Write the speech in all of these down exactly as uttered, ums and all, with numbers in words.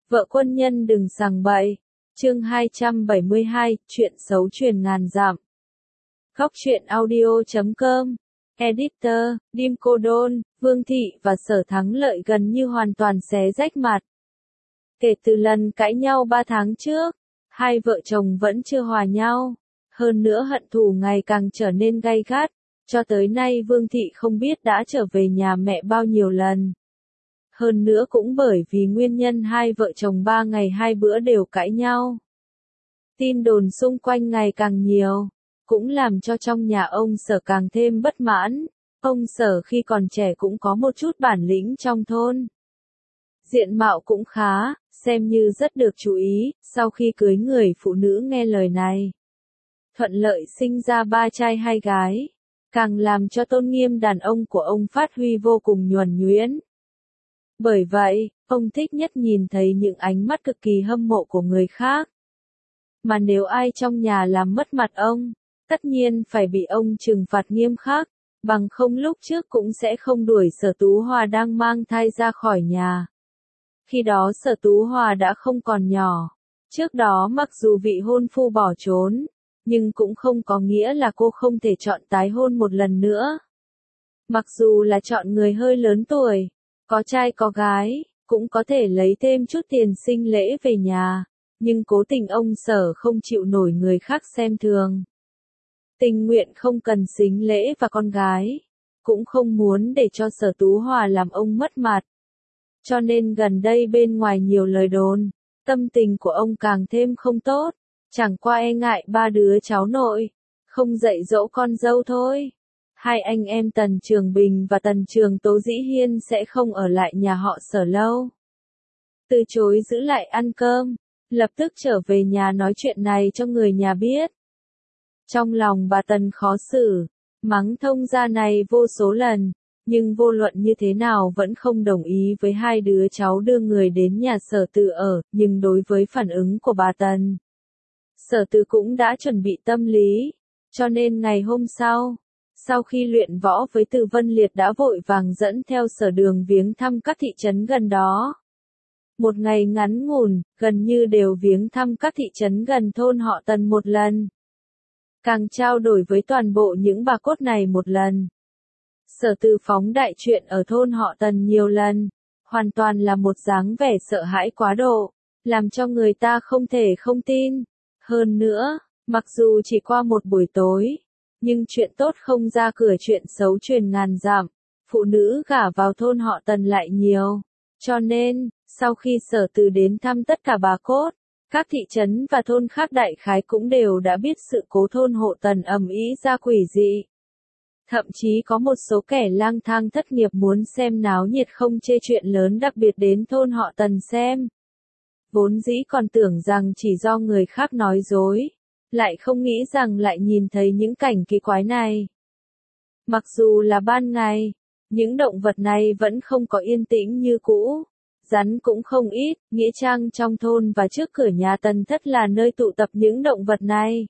Vợ quân nhân đừng sằng bậy. Chương hai trăm bảy mươi hai, chuyện xấu truyền ngàn dặm. Góc truyện audio chấm com. Editor, Dim Cô Đôn, Vương Thị và Sở Thắng Lợi gần như hoàn toàn xé rách mặt. Kể từ lần cãi nhau ba tháng trước, hai vợ chồng vẫn chưa hòa nhau. Hơn nữa hận thù ngày càng trở nên gay gắt. Cho tới nay Vương Thị không biết đã trở về nhà mẹ bao nhiêu lần. Hơn nữa cũng bởi vì nguyên nhân hai vợ chồng ba ngày hai bữa đều cãi nhau. Tin đồn xung quanh ngày càng nhiều, cũng làm cho trong nhà ông Sở càng thêm bất mãn. Ông Sở khi còn trẻ cũng có một chút bản lĩnh trong thôn. Diện mạo cũng khá, xem như rất được chú ý, sau khi cưới người phụ nữ nghe lời này. Thuận lợi sinh ra ba trai hai gái, càng làm cho tôn nghiêm đàn ông của ông phát huy vô cùng nhuần nhuyễn. Bởi vậy, ông thích nhất nhìn thấy những ánh mắt cực kỳ hâm mộ của người khác. Mà nếu ai trong nhà làm mất mặt ông, tất nhiên phải bị ông trừng phạt nghiêm khắc, bằng không lúc trước cũng sẽ không đuổi Sở Tú Hòa đang mang thai ra khỏi nhà. Khi đó Sở Tú Hòa đã không còn nhỏ. Trước đó mặc dù vị hôn phu bỏ trốn, nhưng cũng không có nghĩa là cô không thể chọn tái hôn một lần nữa. Mặc dù là chọn người hơi lớn tuổi, có trai có gái, cũng có thể lấy thêm chút tiền sinh lễ về nhà, nhưng cố tình ông Sở không chịu nổi người khác xem thường. Tình nguyện không cần sính lễ và con gái, cũng không muốn để cho Sở Tú Hòa làm ông mất mặt. Cho nên gần đây bên ngoài nhiều lời đồn, tâm tình của ông càng thêm không tốt, chẳng qua e ngại ba đứa cháu nội, không dạy dỗ con dâu thôi. Hai anh em Tần Trường Bình và Tần Trường Tố dĩ nhiên sẽ không ở lại nhà họ Sở lâu. Từ chối giữ lại ăn cơm, lập tức trở về nhà nói chuyện này cho người nhà biết. Trong lòng bà Tần khó xử, mắng thông gia này vô số lần, nhưng vô luận như thế nào vẫn không đồng ý với hai đứa cháu đưa người đến nhà Sở Từ ở, nhưng đối với phản ứng của bà Tần, Sở Từ cũng đã chuẩn bị tâm lý, cho nên ngày hôm sau, sau khi luyện võ với Từ Vân Liệt đã vội vàng dẫn theo Sở Đường viếng thăm các thị trấn gần đó. Một ngày ngắn ngủn, gần như đều viếng thăm các thị trấn gần thôn họ Tần một lần. Càng trao đổi với toàn bộ những bà cốt này một lần. Sở Từ phóng đại chuyện ở thôn họ Tần nhiều lần, hoàn toàn là một dáng vẻ sợ hãi quá độ, làm cho người ta không thể không tin. Hơn nữa, mặc dù chỉ qua một buổi tối, nhưng chuyện tốt không ra cửa chuyện xấu truyền ngàn dặm, phụ nữ gả vào thôn họ Tần lại nhiều. Cho nên, sau khi Sở Từ đến thăm tất cả bà cốt, các thị trấn và thôn khác đại khái cũng đều đã biết sự cố thôn hộ Tần ầm ĩ ra quỷ dị. Thậm chí có một số kẻ lang thang thất nghiệp muốn xem náo nhiệt không chê chuyện lớn đặc biệt đến thôn họ Tần xem. Vốn dĩ còn tưởng rằng chỉ do người khác nói dối, lại không nghĩ rằng lại nhìn thấy những cảnh kỳ quái này. Mặc dù là ban ngày, những động vật này vẫn không có yên tĩnh như cũ. Rắn cũng không ít, nghĩa trang trong thôn và trước cửa nhà Tần Thất là nơi tụ tập những động vật này.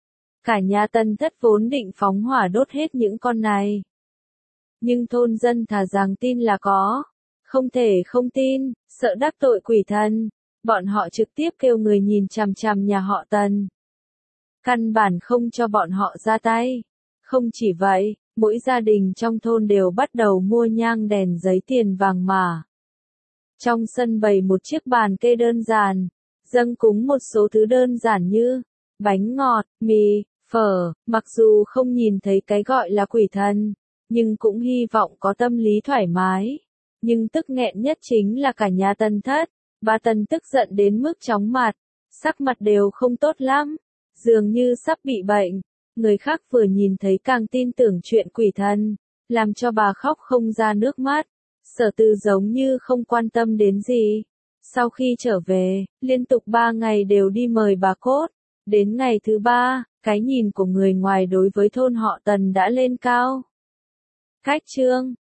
Cả nhà Tần Thất vốn định phóng hỏa đốt hết những con này. Nhưng thôn dân thà rằng tin là có, không thể không tin, sợ đắc tội quỷ thần, bọn họ trực tiếp kêu người nhìn chằm chằm nhà họ Tần. Căn bản không cho bọn họ ra tay. Không chỉ vậy, mỗi gia đình trong thôn đều bắt đầu mua nhang đèn giấy tiền vàng mã. Trong sân bày một chiếc bàn kê đơn giản, dâng cúng một số thứ đơn giản như bánh ngọt, mì, phở, mặc dù không nhìn thấy cái gọi là quỷ thần, nhưng cũng hy vọng có tâm lý thoải mái. Nhưng tức nghẹn nhất chính là cả nhà Tần Thất, bà Tần tức giận đến mức chóng mặt, sắc mặt đều không tốt lắm, dường như sắp bị bệnh. Người khác vừa nhìn thấy càng tin tưởng chuyện quỷ thần, làm cho bà khóc không ra nước mắt. Sở Từ giống như không quan tâm đến gì. Sau khi trở về, liên tục ba ngày đều đi mời bà cốt. Đến ngày thứ ba, cái nhìn của người ngoài đối với thôn họ Tần đã lên cao. Cách chương